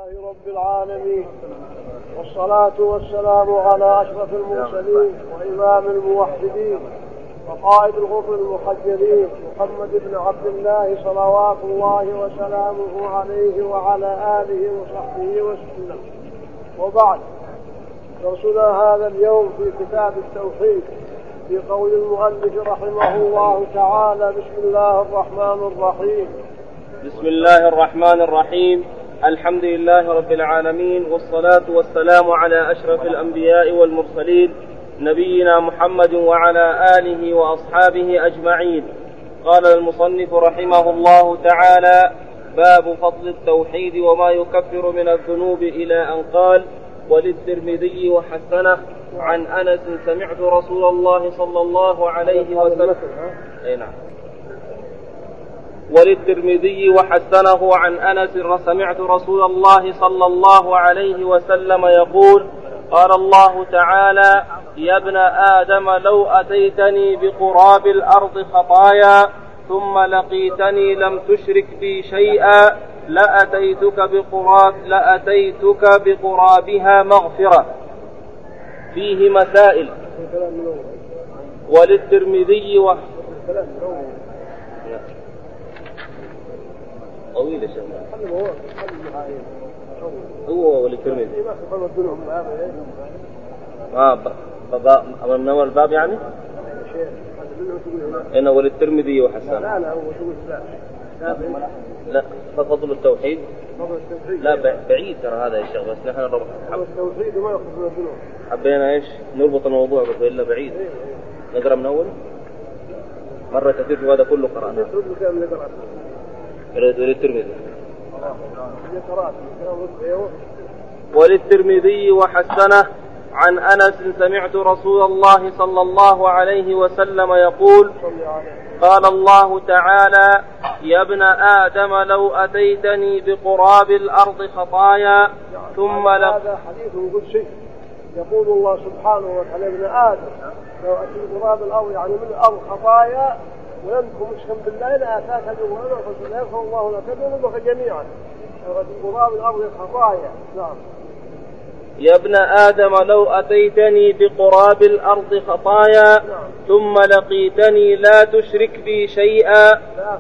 لله رب العالمين، والصلاة والسلام على أشرف المرسلين وإمام الموحدين وقائد الغر المحجلين محمد بن عبد الله صلوات الله وسلامه عليه وعلى آله وصحبه وسلم. وبعد، درسنا هذا اليوم في كتاب التوحيد في قول المؤلف رحمه الله تعالى: بسم الله الرحمن الرحيم. بسم الله الرحمن الرحيم. الحمد لله رب العالمين، والصلاة والسلام على أشرف الأنبياء والمرسلين نبينا محمد وعلى آله وأصحابه أجمعين. قال المصنف رحمه الله تعالى: باب فضل التوحيد وما يكفر من الذنوب، إلى أن قال: وللترمذي وحسنه عن أنس سمعت رسول الله صلى الله عليه وسلم وللترمذي وحسنه عن أنس سمعت رسول الله صلى الله عليه وسلم يقول: قال الله تعالى: يا ابن آدم لو أتيتني بقراب الأرض خطايا ثم لقيتني لم تشرك بي شيئا لأتيتك بقرابها مغفرة. فيه مسائل. وللترمذي طويل يا شيخ. هو وللترمذي من أول الباب يعني؟ إنه وللترمذي وحسن. لا فضل التوحيد. لا بعيد ترى هذا يا شيخ، بس نحن التوحيد ما يخص الذنوب. حبينا إيش نربط الموضوع، بس إلا بعيد. نقرأ من أول مرة كثير في هذا كله قرأنا. وللترمذي وحسنه عن أنس سمعت رسول الله صلى الله عليه وسلم يقول: قال الله تعالى: يا ابن آدم لو أتيتني بقراب الأرض خطايا ثم هذا حديث قدسي. يقول الله سبحانه وتعالى: يا ابن آدم لو أتيت بقراب الأرض، يعني من الأرض خطايا، وينكم مشكم بالله لآتاك بقرابها فلا يغفر الله لك ذنوبك جميعا. لو أتيت بقراب الأرض خطايا. نعم. يا ابن آدم لو أتيتني بقراب الأرض خطايا ثم لقيتني لا تشرك بي شيئا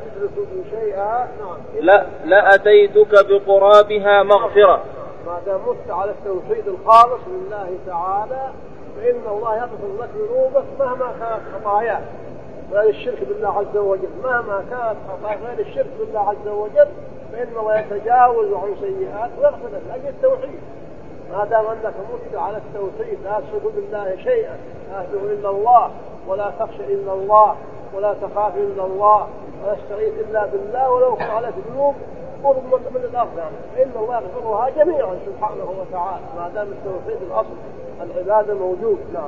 لأتيتك بقرابها مغفرة. ما دام مت على التوحيد الخالص لله تعالى فإن الله يغفر لك ذنوبك مهما كانت خطاياك غير الشرك بالله عز وجل. مهما كانت خطاياك غير الشرك بالله عز وجل فإن الله يتجاوز عن سيئات ويغفر لك لأجل التوحيد. ما دام أنك مت على التوحيد لا تشرك بالله شيئا، لا تدعو إلا الله، ولا تخشى إلا الله، ولا تخاف إلا الله، ولا تستغيث إلا بالله، ولو فعلت ذنوب قرب من الأرض يعني فإن الله يغفرها جميعا سبحانه وتعالى ما دام التوحيد الأصل العبادة موجود. نعم.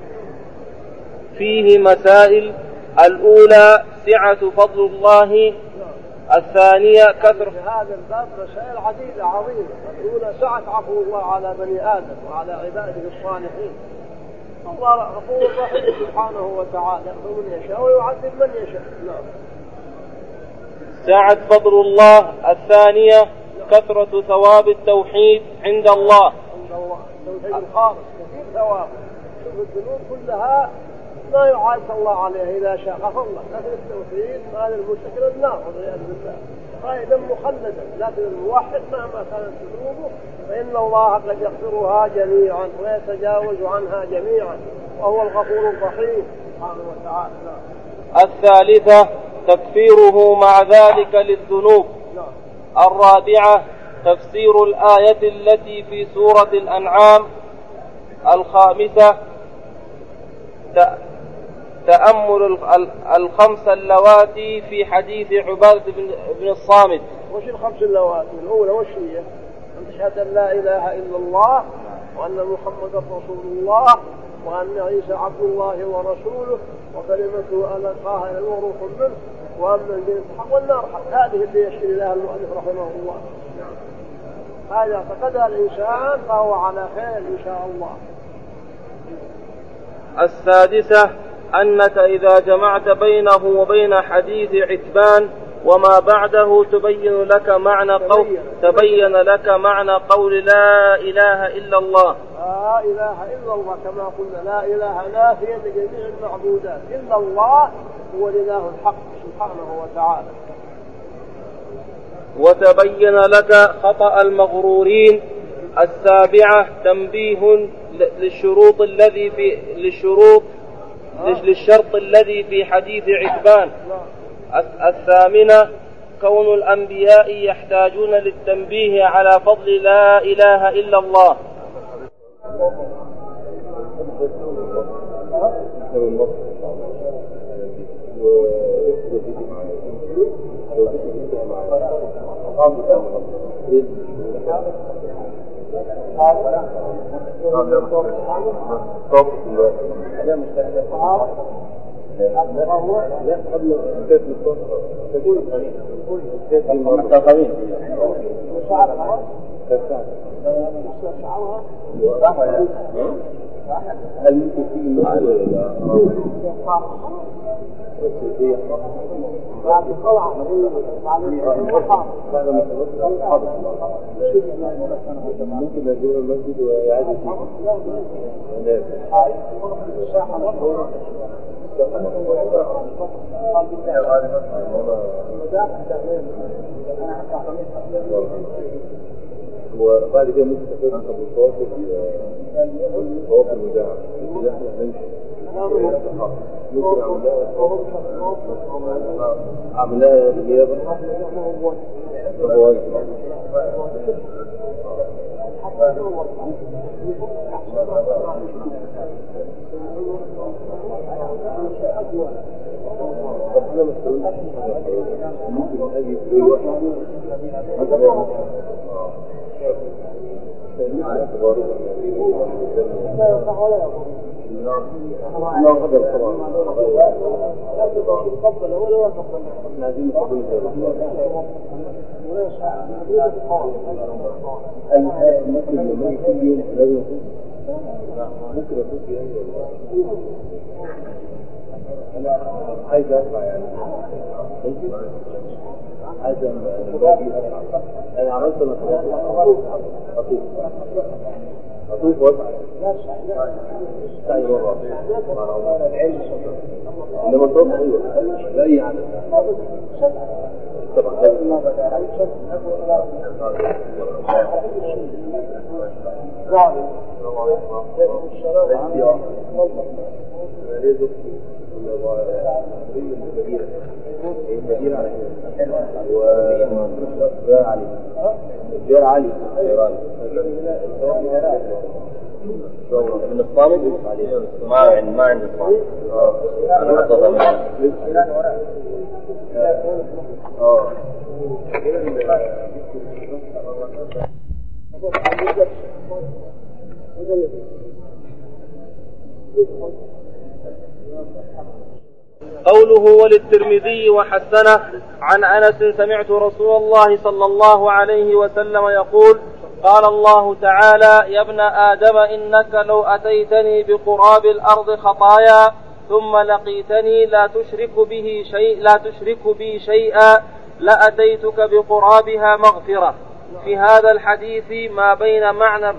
فيه مسائل. الأولى سعة فضل الله. الثانية كثر. في هذا الباب مسائل عديدة عظيمة. الأولى سعة عفو الله على بني آدم وعلى عباده الصالحين. الله غفور رحيم سبحانه وتعالى، يغفر من يشاء ويعذب من يشاء. نعم. سعة فضل الله. الثانية كثرة ثواب التوحيد عند الله. التوحيد الخالص كثير ثواب. الذنوب كلها ما يعاد الله عليه إذا شاء غفر الله، لكن التوحيد ما للمشرك النار والعياذ بالله قائدا مخلدا. لكن الموحد مهما كانت ذنوبه فإن الله قد يغفرها جميعا ويتجاوز عنها جميعا، وهو الغفور الرحيم سبحانه وتعالى. الثالثة تكفيره مع ذلك للذنوب. الرابعة تفسير الآية التي في سورة الأنعام. الخامسة تأمل الخمس اللواتي في حديث عبادة بن الصامت. وش الخمس اللواتي؟ الأولى وش هي؟ أن تشهد أن لا إله إلا الله وأن محمد رسول الله وأن عيسى عبد الله ورسوله وكلمته ألقاها إلى وروح منه وأن الجنة حق والنار حق. هذه اللي يشير لها المؤلف رحمه الله. هذا اعتقدها الإنسان فهو على خير إن شاء الله. السادسة أنك إذا جمعت بينه وبين حديث عتبان وما بعده تبين لك معنى قول لا إله إلا الله. لا إله إلا الله كما قلنا لا إله نافيا لجميع المعبودات إلا الله هو الإله الحق سبحانه وتعالى. وتبين لك خطأ المغرورين. 7 تنبيه للشرط الذي في حديث عتبان. 8 كون الأنبياء يحتاجون للتنبيه على فضل لا إله إلا الله. هل ممكن تيجي معي ولا لا؟ ممكن نزور المسجد ويعاد وبعد كده ممكن تاخد ابو الطواف المذاع كده احنا هنمشي ممكن اعمل لها غيابه طب انا مسؤول ممكن اجي في الوقت أنا عايز أسمع يعني ممكن عايز أنا عملت أطوف وضع ثاني مرة إنما الطوف أيوة لا أي عدد طبعا غير علي من الصامت ما عند الصامت أنا أطلع منه قوله وللترمذي وحسنه عن أنس سمعت رسول الله صلى الله عليه وسلم يقول قال الله تعالى يا ابن آدم إنك لو أتيتني بقراب الأرض خطايا ثم لقيتني لا تشرك بي شيئا لأتيتك بقرابها مغفرة. في هذا الحديث ما بين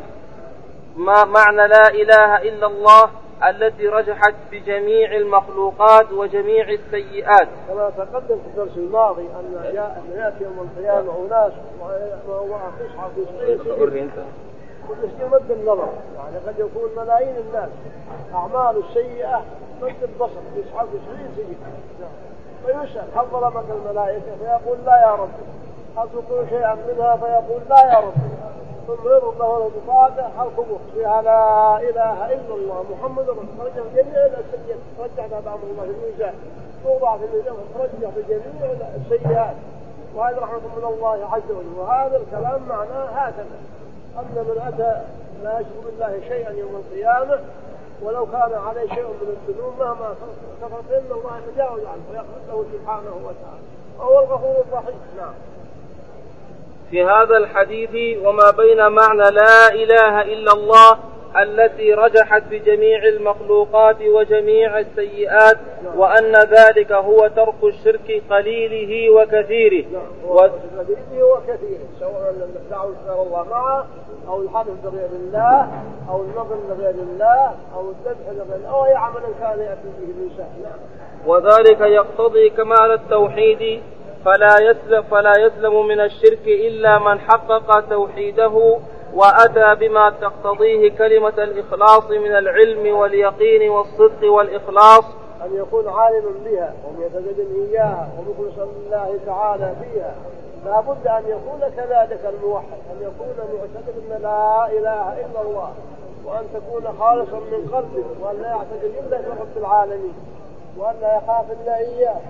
معنى لا إله إلا الله التي رجحت بجميع المخلوقات وجميع السيئات. كما تقدم في الدرس الماضي أن يأتي يوم القيامة أناس وتصحى في شيء مد النظر، يعني قد يكون ملايين الناس أعمال السيئة مد البصر يصحى في شيء فيسأل هل ظلمك الملائكة فيقول لا يا رب، هل تكون شيئا منها فيقول لا يا رب، ثم يضرب له بطاقة القبور فيها لا إله إلا الله محمد رسول الله ترجع جميع السيئات ترجع بأمر الله في الميزان توضع في الميزان ترجع بجميع السيئات وهذا رحمة من الله عز وجل. وهذا الكلام معناه هكذا أن من أتى لا يشرك بالله شيئا يوم القيامة ولو كان عليه شيء من الذنوب مهما كفر فإن الله يتجاوز عنه ويغفر له سبحانه وتعالى وهو الغفور الرحيم. نعم. في هذا الحديث وما بين معنى لا إله إلا الله التي رجحت بجميع المخلوقات وجميع السيئات، وأن ذلك هو ترك الشرك قليله وكثيره. قليله وكثيره، سواء دعوا غير الله معه، أو الحلف بغير الله، أو النظر لغير الله، أو الذبح لغير الله، أو أي عمل كان يأتي به الإنسان. وذلك يقتضي كمال التوحيد، فلا يسلم من الشرك إلا من حقق توحيده وأتى بما تقتضيه كلمة الإخلاص من العلم واليقين والصدق والإخلاص، أن يكون عالما بها ومعتقدا إياها ومخلصا لله تعالى فيها. لا بد أن يكون كذلك الموحد، أن يكون معتقدا أن لا إله إلا الله، وأن تكون خالصا من قلبه، وأن لا يعتقد إلا في رب العالمين، وأن لا يخاف إلا إياه.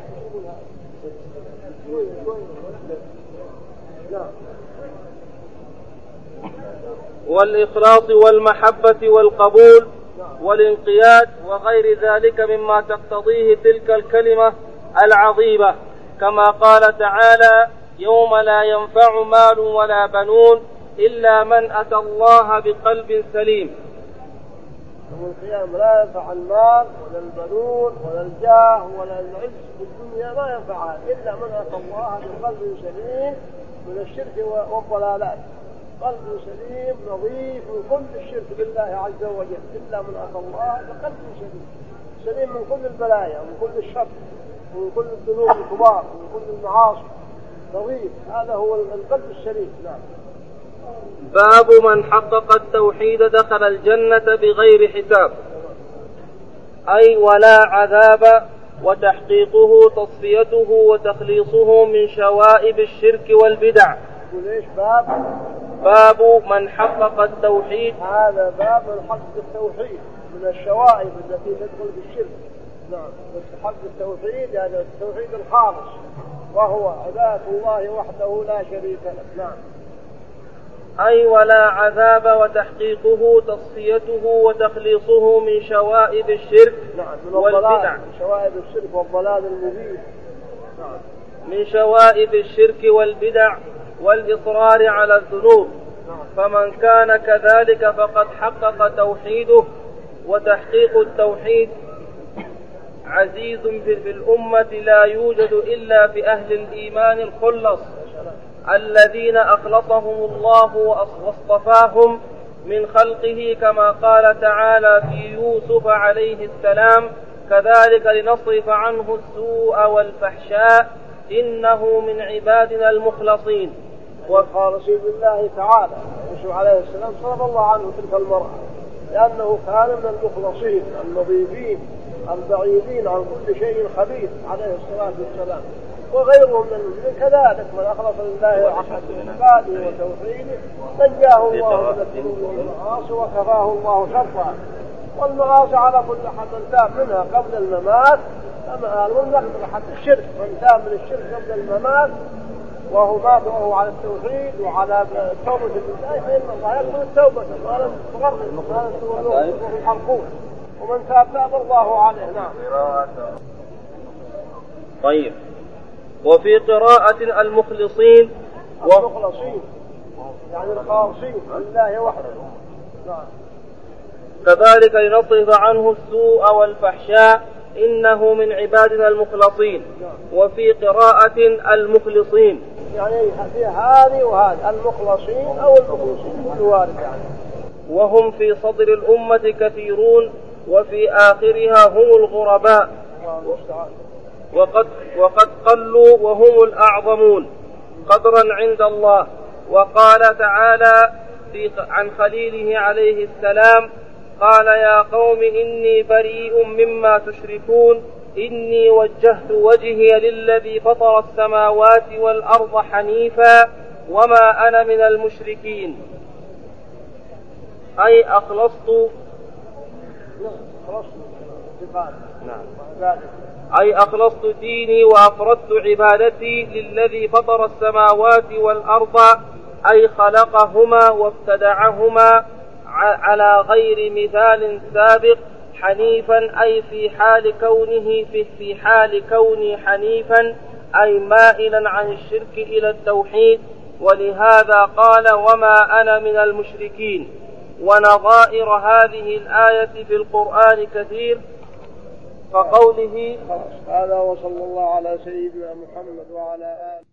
والإخلاص والمحبة والقبول والانقياد وغير ذلك مما تقتضيه تلك الكلمة العظيمة، كما قال تعالى: يوم لا ينفع مال ولا بنون إلا من أتى الله بقلب سليم. يوم القيامة لا ينفع المال ولا البنون ولا الجاه ولا العز في الدنيا، ما ينفعها إلا من أتى الله بقلب سليم من الشرك والضلالات، قلب سليم نظيف من كل الشرك بالله عز وجل، إلا من أتى الله بقلب سليم، سليم من كل البلايا ومن كل الشر ومن كل الذنوب الكبار ومن كل المعاصي، نظيف. هذا هو القلب السليم. نعم. باب من حقق التوحيد دخل الجنة بغير حساب، أي ولا عذاب، وتحقيقه تصفيته وتخليصه من شوائب الشرك والبدع. وليش باب من حقق التوحيد، هذا باب من حقق التوحيد من الشوائب التي تدخل بالشرك. نعم. حق التوحيد يعني التوحيد الخالص، وهو عبادة الله وحده لا شريك له. نعم. أي ولا عذاب، وتحقيقه تصفيته وتخليصه من شوائب الشرك والبدع. من شوائب الشرك والضلال المبين. نعم. من شوائب الشرك والبدع والإصرار على الذنوب. فمن كان كذلك فقد حقق توحيده. وتحقيق التوحيد عزيز في الأمة، لا يوجد إلا في أهل الإيمان الخلص الذين أخلصهم الله واصطفاهم من خلقه، كما قال تعالى في يوسف عليه السلام: كذلك لنصرف عنه السوء والفحشاء إنه من عبادنا المخلصين. والخالصين بالله تعالى. يوسف عليه السلام صرف الله عنه تلك المرأة، لأنه كان من المخلصين النظيفين البعيدين عن كل شيء خبيث عليه الصلاة والسلام. وغيرهم من المسلمين كذلك، من أخلص لله حق عباده وتوحيده نجاه الله من الذنوب والمعاصي وكفاه الله شرها. والمعاصي على كل حال من تاب منها قبل الممات كما قال ونقدر حتى الشرك، من تاب من الشرك قبل الممات وهو مات وهو على التوحيد وعلى توبة الله فإن الله يقبل التوبة ما لم تغرر ما لم تولوه الحرقون، ومن تاب الله عليه. نعم. طيب. وفي قراءة المخلصين يعني الخالصين لله وحده. نعم. كذلك لنصرف عنه السوء والفحشاء إنه من عبادنا المخلصين. وفي قراءة المخلصين يعني في هذه وهذه المخلصين أو المخلصين كل وارد يعني. وهم في صدر الأمة كثيرون وفي آخرها هم الغرباء، وقد قلوا وهم الأعظمون قدرا عند الله. وقال تعالى عن خليله عليه السلام: قال يا قوم إني بريء مما تشركون إني وجهت وجهي للذي فطر السماوات والأرض حنيفا وما أنا من المشركين. أي أخلصت ديني وأفردت عبادتي للذي فطر السماوات والأرض، أي خلقهما وابتدعهما على غير مثال سابق، حنيفا أي في حال كونه حنيفا أي مائلا عن الشرك إلى التوحيد. ولهذا قال وما أنا من المشركين، ونظائر هذه الآية في القرآن كثير، فقوله هذا وصلى الله على سيدنا محمد وعلى آله.